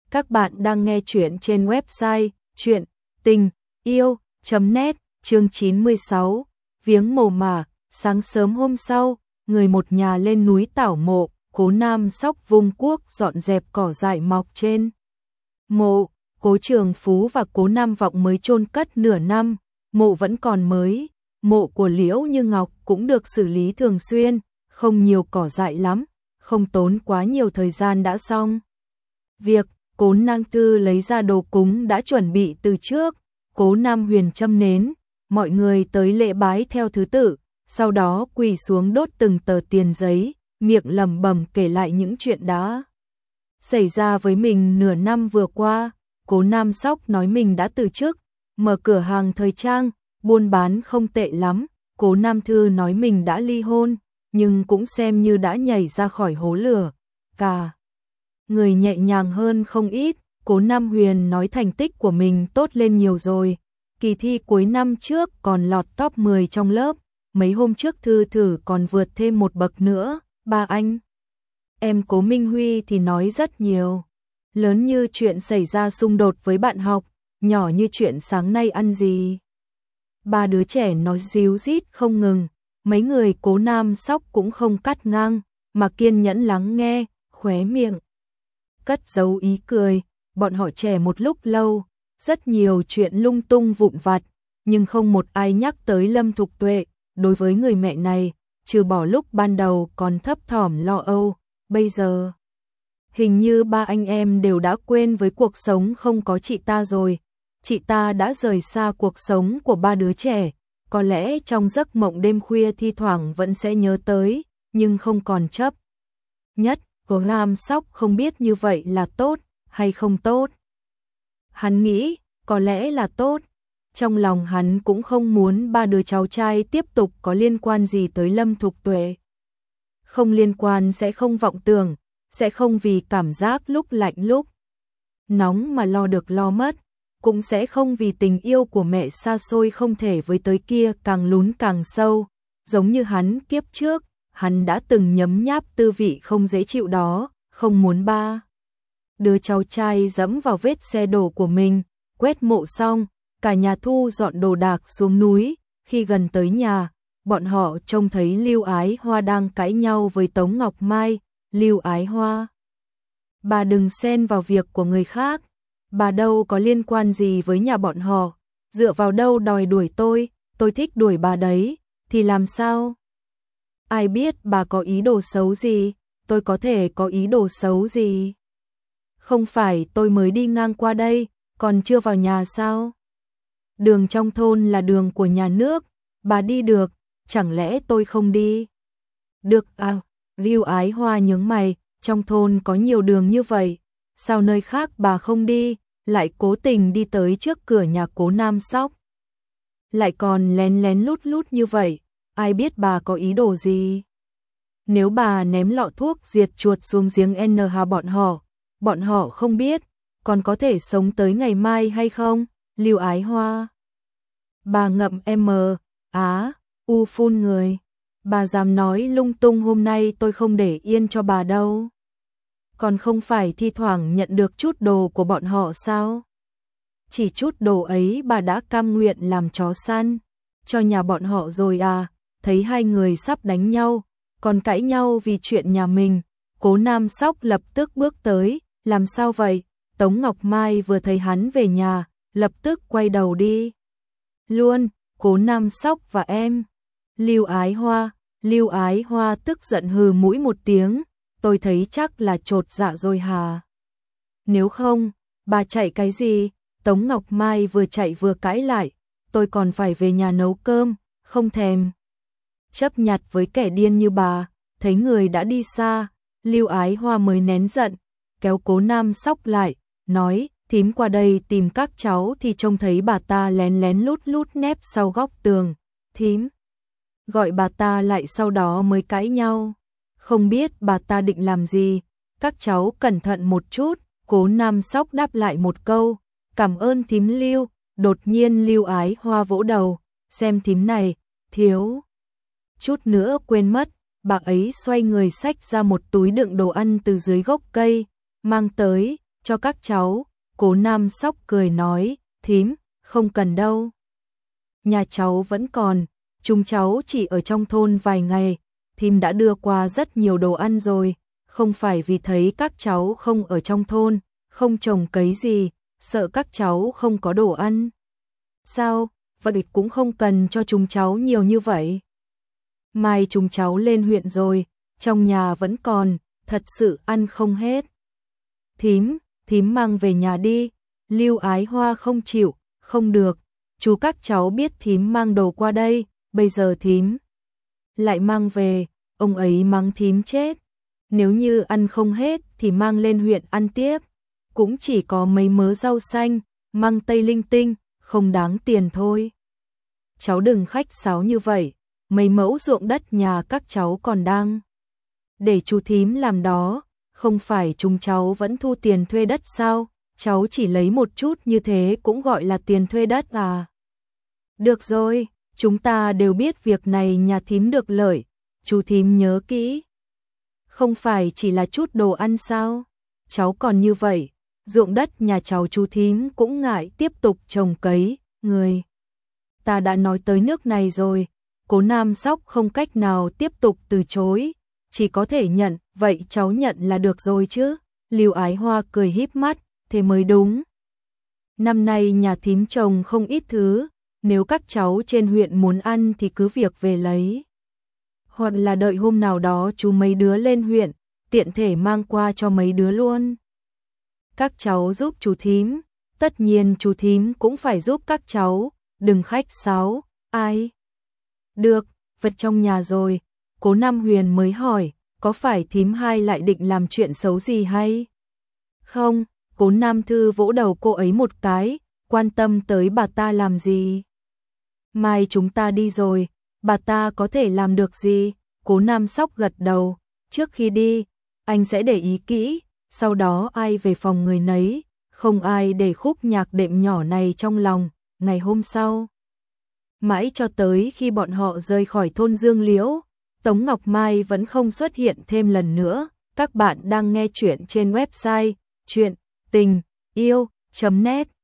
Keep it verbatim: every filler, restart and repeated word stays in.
Các bạn đang nghe chuyện trên website chuyện tình yêu chấm net, chương chín mươi sáu, viếng mồ mả. Sáng sớm hôm sau, người một nhà lên núi tảo mộ, Cố Nam Sóc vung cuốc dọn dẹp cỏ dại mọc trên mộ. Cố Trường Phú và Cố Nam Vọng mới chôn cất nửa năm, mộ vẫn còn mới. Mộ của Liễu Như Ngọc cũng được xử lý thường xuyên, không nhiều cỏ dại lắm, không tốn quá nhiều thời gian đã xong việc. Cố Nang Tư lấy ra đồ cúng đã chuẩn bị từ trước. Cố Nam Huyền châm nến, mọi người tới lễ bái theo thứ tự, sau đó quỳ xuống đốt từng tờ tiền giấy, miệng lẩm bẩm kể lại những chuyện đã xảy ra với mình nửa năm vừa qua. Cố Nam Sóc nói mình đã từ chức, mở cửa hàng thời trang, buôn bán không tệ lắm. Cố Nam Thư nói mình đã ly hôn, nhưng cũng xem như đã nhảy ra khỏi hố lửa, cả người nhẹ nhàng hơn không ít. Cố Nam Huyền nói thành tích của mình tốt lên nhiều rồi, kỳ thi cuối năm trước còn lọt top mười trong lớp, mấy hôm trước thư thử còn vượt thêm một bậc nữa. Ba anh em Cố Minh Huy thì nói rất nhiều, lớn như chuyện xảy ra xung đột với bạn học, nhỏ như chuyện sáng nay ăn gì. Ba đứa trẻ nói díu dít không ngừng, mấy người Cố Nam Sóc cũng không cắt ngang, mà kiên nhẫn lắng nghe, khóe miệng cất giấu ý cười. Bọn họ trẻ một lúc lâu, rất nhiều chuyện lung tung vụn vặt, nhưng không một ai nhắc tới Lâm Thục Tuệ. Đối với người mẹ này, trừ bỏ lúc ban đầu còn thấp thỏm lo âu, bây giờ hình như ba anh em đều đã quên với cuộc sống không có chị ta rồi. Chị ta đã rời xa cuộc sống của ba đứa trẻ, có lẽ trong giấc mộng đêm khuya thi thoảng vẫn sẽ nhớ tới, nhưng không còn chấp nhất. Cố Nam Sóc không biết như vậy là tốt hay không tốt. Hắn nghĩ có lẽ là tốt. Trong lòng hắn cũng không muốn ba đứa cháu trai tiếp tục có liên quan gì tới Lâm Thục Tuệ. Không liên quan sẽ không vọng tưởng, sẽ không vì cảm giác lúc lạnh lúc nóng mà lo được lo mất, cũng sẽ không vì tình yêu của mẹ xa xôi không thể với tới kia càng lún càng sâu. Giống như hắn kiếp trước, hắn đã từng nhấm nháp tư vị không dễ chịu đó, không muốn ba đứa cháu trai dẫm vào vết xe đổ của mình. Quét mộ xong, cả nhà thu dọn đồ đạc xuống núi. Khi gần tới nhà, bọn họ trông thấy Lưu Ái Hoa đang cãi nhau với Tống Ngọc Mai. Lưu Ái Hoa: bà đừng xen vào việc của người khác, bà đâu có liên quan gì với nhà bọn họ, dựa vào đâu đòi đuổi tôi, tôi thích đuổi bà đấy, thì làm sao? Ai biết bà có ý đồ xấu gì, tôi có thể có ý đồ xấu gì? Không phải tôi mới đi ngang qua đây, còn chưa vào nhà sao? Đường trong thôn là đường của nhà nước, bà đi được, chẳng lẽ tôi không đi được à? Lưu Ái Hoa nhướng mày, trong thôn có nhiều đường như vậy, sao nơi khác bà không đi, lại cố tình đi tới trước cửa nhà Cố Nam Sóc, lại còn lén lén lút lút như vậy, ai biết bà có ý đồ gì? Nếu bà ném lọ thuốc diệt chuột xuống giếng en hát bọn họ, bọn họ không biết, còn có thể sống tới ngày mai hay không? Lưu Ái Hoa: bà ngậm M, á, u phun người, bà dám nói lung tung, hôm nay tôi không để yên cho bà đâu. Còn không phải thi thoảng nhận được chút đồ của bọn họ sao? Chỉ chút đồ ấy bà đã cam nguyện làm chó săn cho nhà bọn họ rồi à? Thấy hai người sắp đánh nhau, còn cãi nhau vì chuyện nhà mình, Cố Nam Sóc lập tức bước tới. Làm sao vậy? Tống Ngọc Mai vừa thấy hắn về nhà, lập tức quay đầu đi luôn. Cố Nam Sóc và em Lưu Ái Hoa. Lưu Ái Hoa tức giận hừ mũi một tiếng, tôi thấy chắc là chột dạ rồi hà. Nếu không, bà chạy cái gì? Tống Ngọc Mai vừa chạy vừa cãi lại, tôi còn phải về nhà nấu cơm, không thèm chấp nhặt với kẻ điên như bà. Thấy người đã đi xa, Lưu Ái Hoa mới nén giận, kéo Cố Nam Sóc lại, nói: thím qua đây tìm các cháu thì trông thấy bà ta lén lén lút lút nép sau góc tường. Thím gọi bà ta lại, sau đó mới cãi nhau. Không biết bà ta định làm gì, các cháu cẩn thận một chút. Cố Nam Sóc đáp lại một câu: cảm ơn thím Lưu. Đột nhiên Lưu Ái Hoa vỗ đầu, xem thím này, thiếu chút nữa quên mất. Bà ấy xoay người xách ra một túi đựng đồ ăn từ dưới gốc cây, mang tới, cho các cháu. Cố Nam Sóc cười nói, thím, không cần đâu. Nhà cháu vẫn còn, chúng cháu chỉ ở trong thôn vài ngày, thím đã đưa qua rất nhiều đồ ăn rồi, không phải vì thấy các cháu không ở trong thôn, không trồng cấy gì, sợ các cháu không có đồ ăn. Sao, vậy cũng không cần cho chúng cháu nhiều như vậy. Mai chúng cháu lên huyện rồi, trong nhà vẫn còn, thật sự ăn không hết. Thím, thím mang về nhà đi. Lưu Ái Hoa không chịu, không được, chú các cháu biết thím mang đồ qua đây, bây giờ thím lại mang về, ông ấy mắng thím chết. Nếu như ăn không hết thì mang lên huyện ăn tiếp, cũng chỉ có mấy mớ rau xanh, măng tây linh tinh, không đáng tiền thôi. Cháu đừng khách sáo như vậy, mấy mẫu ruộng đất nhà các cháu còn đang để chú thím làm đó, không phải chúng cháu vẫn thu tiền thuê đất sao? Cháu chỉ lấy một chút như thế cũng gọi là tiền thuê đất à? Được rồi, chúng ta đều biết việc này nhà thím được lợi, chú thím nhớ kỹ. Không phải chỉ là chút đồ ăn sao? Cháu còn như vậy, ruộng đất nhà cháu chú thím cũng ngại tiếp tục trồng cấy, người. Ta đã nói tới nước này rồi, Cố Nam Sóc không cách nào tiếp tục từ chối, chỉ có thể nhận, vậy cháu nhận là được rồi chứ? Lưu Ái Hoa cười híp mắt, thế mới đúng. Năm nay nhà thím trồng không ít thứ, nếu các cháu trên huyện muốn ăn thì cứ việc về lấy. Hoặc là đợi hôm nào đó chú mấy đứa lên huyện, tiện thể mang qua cho mấy đứa luôn. Các cháu giúp chú thím, tất nhiên chú thím cũng phải giúp các cháu, đừng khách sáo, ai? Được, vật trong nhà rồi, Cố Nam Huyền mới hỏi, có phải thím hai lại định làm chuyện xấu gì hay? Không, Cố Nam Thư vỗ đầu cô ấy một cái, quan tâm tới bà ta làm gì? Mai chúng ta đi rồi, bà ta có thể làm được gì? Cố Nam Sóc gật đầu, trước khi đi, anh sẽ để ý kỹ, sau đó ai về phòng người nấy, không ai để khúc nhạc đệm nhỏ này trong lòng. Ngày hôm sau, mãi cho tới khi bọn họ rời khỏi thôn Dương Liễu, Tống Ngọc Mai vẫn không xuất hiện thêm lần nữa. Các bạn đang nghe chuyện trên website chuyện tình yêu chấm net